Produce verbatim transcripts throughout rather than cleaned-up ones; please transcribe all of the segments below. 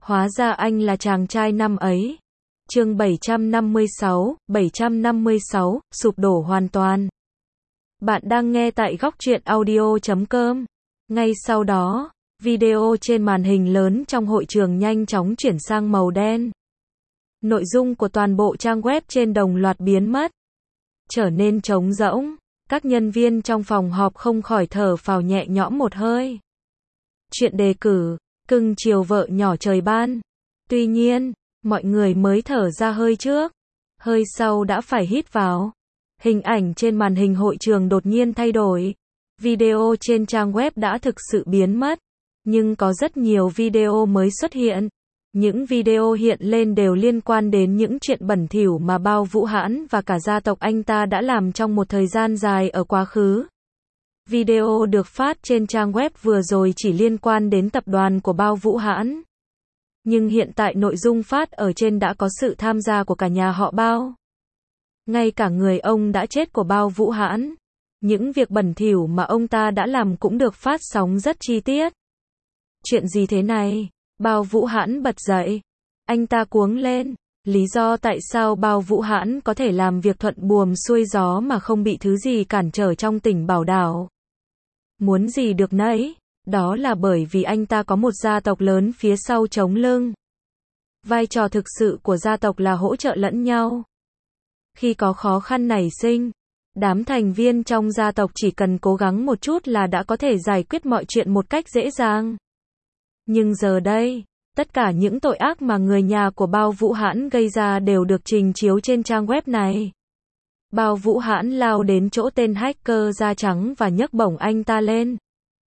Hóa ra anh là chàng trai năm ấy. Chương bảy trăm năm mươi sáu, bảy trăm năm mươi sáu, sụp đổ hoàn toàn. Bạn đang nghe tại góc truyện audio chấm com. Ngay sau đó, video trên màn hình lớn trong hội trường nhanh chóng chuyển sang màu đen. Nội dung của toàn bộ trang web trên đồng loạt biến mất, trở nên trống rỗng. Các nhân viên trong phòng họp không khỏi thở phào nhẹ nhõm một hơi. Chuyện đề cử, cưng chiều vợ nhỏ trời ban. Tuy nhiên, mọi người mới thở ra hơi trước, hơi sau đã phải hít vào. Hình ảnh trên màn hình hội trường đột nhiên thay đổi. Video trên trang web đã thực sự biến mất, nhưng có rất nhiều video mới xuất hiện. Những video hiện lên đều liên quan đến những chuyện bẩn thỉu mà Bao Vũ Hãn và cả gia tộc anh ta đã làm trong một thời gian dài ở quá khứ. Video được phát trên trang web vừa rồi chỉ liên quan đến tập đoàn của Bao Vũ Hãn. Nhưng hiện tại nội dung phát ở trên đã có sự tham gia của cả nhà họ Bao. Ngay cả người ông đã chết của Bao Vũ Hãn. Những việc bẩn thỉu mà ông ta đã làm cũng được phát sóng rất chi tiết. Chuyện gì thế này? Bao Vũ Hãn bật dậy. Anh ta cuống lên. Lý do tại sao Bao Vũ Hãn có thể làm việc thuận buồm xuôi gió mà không bị thứ gì cản trở trong tỉnh Bảo Đảo. Muốn gì được nấy. Đó là bởi vì anh ta có một gia tộc lớn phía sau chống lưng. Vai trò thực sự của gia tộc là hỗ trợ lẫn nhau. Khi có khó khăn nảy sinh, đám thành viên trong gia tộc chỉ cần cố gắng một chút là đã có thể giải quyết mọi chuyện một cách dễ dàng. Nhưng giờ đây, tất cả những tội ác mà người nhà của Bao Vũ Hãn gây ra đều được trình chiếu trên trang web này. Bao Vũ Hãn lao đến chỗ tên hacker da trắng và nhấc bổng anh ta lên.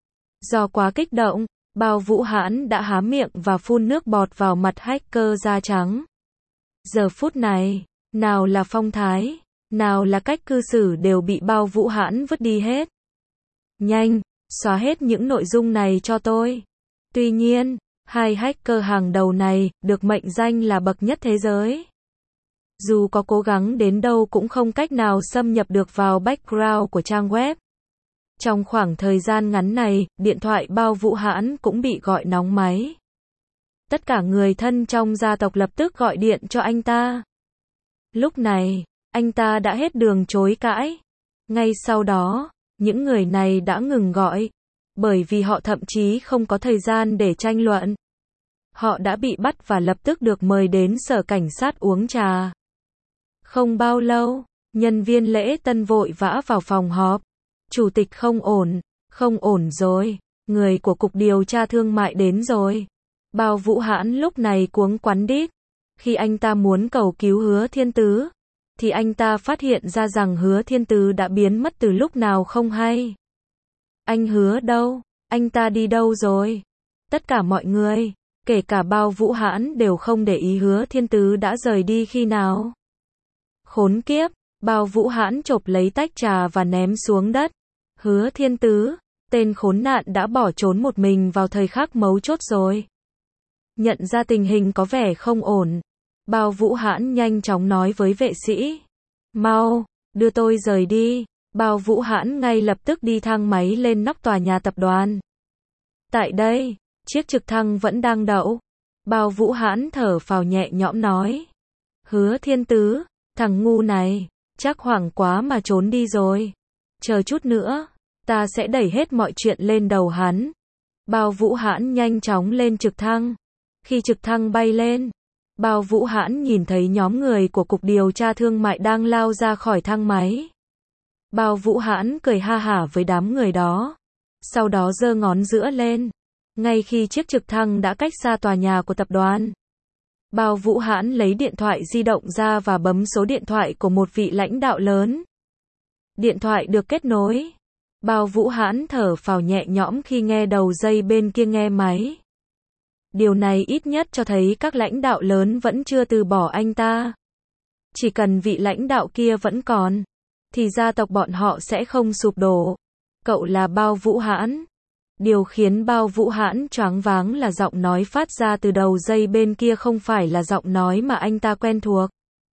Do quá kích động, Bao Vũ Hãn đã há miệng và phun nước bọt vào mặt hacker da trắng. Giờ phút này, nào là phong thái, nào là cách cư xử đều bị Bao Vũ Hãn vứt đi hết. Nhanh, xóa hết những nội dung này cho tôi. Tuy nhiên, hai hacker hàng đầu này được mệnh danh là bậc nhất thế giới. Dù có cố gắng đến đâu cũng không cách nào xâm nhập được vào background của trang web. Trong khoảng thời gian ngắn này, điện thoại Bao Vũ Hãn cũng bị gọi nóng máy. Tất cả người thân trong gia tộc lập tức gọi điện cho anh ta. Lúc này, anh ta đã hết đường chối cãi. Ngay sau đó, những người này đã ngừng gọi, bởi vì họ thậm chí không có thời gian để tranh luận. Họ đã bị bắt và lập tức được mời đến sở cảnh sát uống trà. Không bao lâu, nhân viên lễ tân vội vã vào phòng họp. Chủ tịch không ổn, không ổn rồi, người của Cục Điều tra Thương mại đến rồi. Bao Vũ Hãn lúc này cuống quắn đít. Khi anh ta muốn cầu cứu Hứa Thiên Tứ, thì anh ta phát hiện ra rằng Hứa Thiên Tứ đã biến mất từ lúc nào không hay. Anh Hứa đâu? Anh ta đi đâu rồi? Tất cả mọi người, kể cả Bao Vũ Hãn đều không để ý Hứa Thiên Tứ đã rời đi khi nào. Khốn kiếp, Bao Vũ Hãn chộp lấy tách trà và ném xuống đất. Hứa Thiên Tứ, tên khốn nạn đã bỏ trốn một mình vào thời khắc mấu chốt rồi. Nhận ra tình hình có vẻ không ổn, Bao Vũ Hãn nhanh chóng nói với vệ sĩ. Mau, đưa tôi rời đi. Bao Vũ Hãn ngay lập tức đi thang máy lên nóc tòa nhà tập đoàn. Tại đây, chiếc trực thăng vẫn đang đậu. Bao Vũ Hãn thở phào nhẹ nhõm nói. Hứa Thiên Tứ, thằng ngu này, chắc hoảng quá mà trốn đi rồi. Chờ chút nữa, ta sẽ đẩy hết mọi chuyện lên đầu hắn. Bao Vũ Hãn nhanh chóng lên trực thăng. Khi trực thăng bay lên, Bao Vũ Hãn nhìn thấy nhóm người của Cục Điều tra Thương mại đang lao ra khỏi thang máy. Bao Vũ Hãn cười ha hả với đám người đó. Sau đó giơ ngón giữa lên. Ngay khi chiếc trực thăng đã cách xa tòa nhà của tập đoàn, Bao Vũ Hãn lấy điện thoại di động ra và bấm số điện thoại của một vị lãnh đạo lớn. Điện thoại được kết nối. Bao Vũ Hãn thở phào nhẹ nhõm khi nghe đầu dây bên kia nghe máy. Điều này ít nhất cho thấy các lãnh đạo lớn vẫn chưa từ bỏ anh ta. Chỉ cần vị lãnh đạo kia vẫn còn, thì gia tộc bọn họ sẽ không sụp đổ. Cậu là Bao Vũ Hãn. Điều khiến Bao Vũ Hãn choáng váng là giọng nói phát ra từ đầu dây bên kia không phải là giọng nói mà anh ta quen thuộc.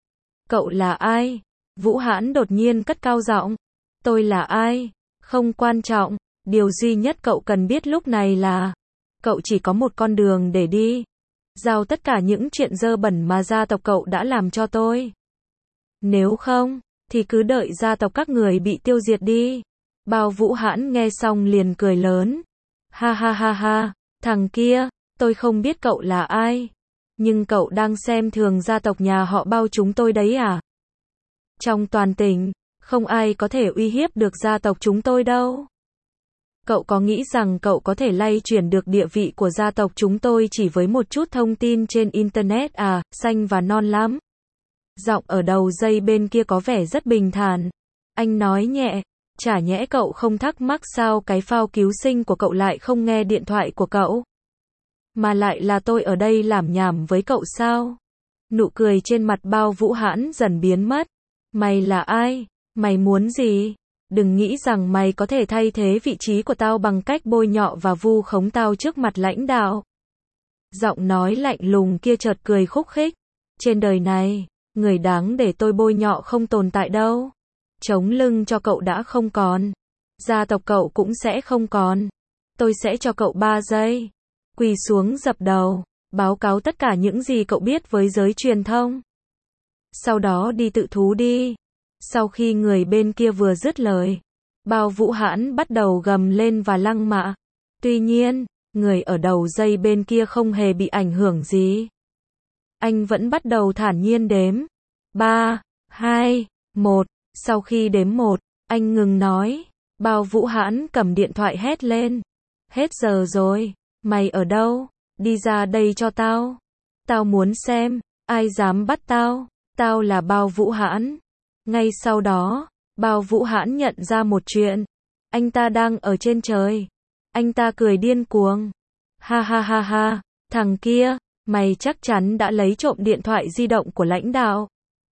Cậu là ai? Vũ Hãn đột nhiên cất cao giọng. Tôi là ai? Không quan trọng. Điều duy nhất cậu cần biết lúc này là cậu chỉ có một con đường để đi. Giao tất cả những chuyện dơ bẩn mà gia tộc cậu đã làm cho tôi. Nếu không, thì cứ đợi gia tộc các người bị tiêu diệt đi. Bao Vũ Hãn nghe xong liền cười lớn. Ha ha ha ha, thằng kia, tôi không biết cậu là ai. Nhưng cậu đang xem thường gia tộc nhà họ Bao chúng tôi đấy à? Trong toàn tỉnh, không ai có thể uy hiếp được gia tộc chúng tôi đâu. Cậu có nghĩ rằng cậu có thể lay chuyển được địa vị của gia tộc chúng tôi chỉ với một chút thông tin trên Internet à, xanh và non lắm. Giọng ở đầu dây bên kia có vẻ rất bình thản. Anh nói nhẹ, chả nhẽ cậu không thắc mắc sao cái phao cứu sinh của cậu lại không nghe điện thoại của cậu? Mà lại là tôi ở đây làm nhảm với cậu sao? Nụ cười trên mặt Bao Vũ Hãn dần biến mất. Mày là ai? Mày muốn gì? Đừng nghĩ rằng mày có thể thay thế vị trí của tao bằng cách bôi nhọ và vu khống tao trước mặt lãnh đạo. Giọng nói lạnh lùng kia chợt cười khúc khích. Trên đời này, người đáng để tôi bôi nhọ không tồn tại đâu. Chống lưng cho cậu đã không còn. Gia tộc cậu cũng sẽ không còn. Tôi sẽ cho cậu ba giây. Quỳ xuống dập đầu. Báo cáo tất cả những gì cậu biết với giới truyền thông. Sau đó đi tự thú đi. Sau khi người bên kia vừa dứt lời, Bao Vũ Hãn bắt đầu gầm lên và lăng mạ. Tuy nhiên, người ở đầu dây bên kia không hề bị ảnh hưởng gì. Anh vẫn bắt đầu thản nhiên đếm. ba, hai, một. Sau khi đếm một, anh ngừng nói. Bao Vũ Hãn cầm điện thoại hét lên. Hết giờ rồi, mày ở đâu? Đi ra đây cho tao. Tao muốn xem, ai dám bắt tao. Tao là Bao Vũ Hãn. Ngay sau đó, Bao Vũ Hãn nhận ra một chuyện. Anh ta đang ở trên trời. Anh ta cười điên cuồng. Ha ha ha ha, thằng kia, mày chắc chắn đã lấy trộm điện thoại di động của lãnh đạo.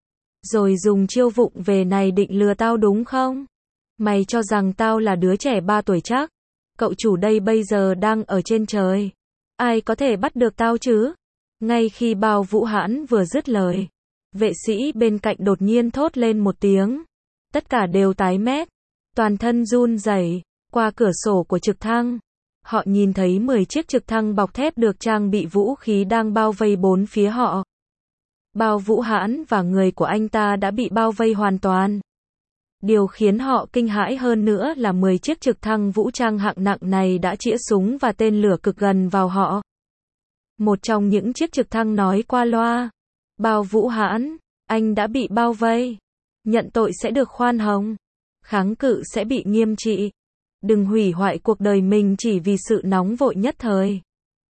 Rồi dùng chiêu vụng về này định lừa tao đúng không? Mày cho rằng tao là đứa trẻ ba tuổi chắc. Cậu chủ đây bây giờ đang ở trên trời. Ai có thể bắt được tao chứ? Ngay khi Bao Vũ Hãn vừa dứt lời, vệ sĩ bên cạnh đột nhiên thốt lên một tiếng. Tất cả đều tái mét, toàn thân run rẩy. Qua cửa sổ của trực thăng, họ nhìn thấy mười chiếc trực thăng bọc thép được trang bị vũ khí đang bao vây bốn phía họ. Bao Vũ Hãn và người của anh ta đã bị bao vây hoàn toàn. Điều khiến họ kinh hãi hơn nữa là mười chiếc trực thăng vũ trang hạng nặng này đã chĩa súng và tên lửa cực gần vào họ. Một trong những chiếc trực thăng nói qua loa. Bao Vũ Hãn, anh đã bị bao vây. Nhận tội sẽ được khoan hồng. Kháng cự sẽ bị nghiêm trị. Đừng hủy hoại cuộc đời mình chỉ vì sự nóng vội nhất thời.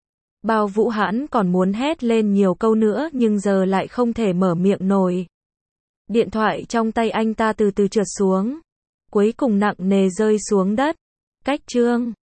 Bao Vũ Hãn còn muốn hét lên nhiều câu nữa nhưng giờ lại không thể mở miệng nổi. Điện thoại trong tay anh ta từ từ trượt xuống. Cuối cùng nặng nề rơi xuống đất. Cách chương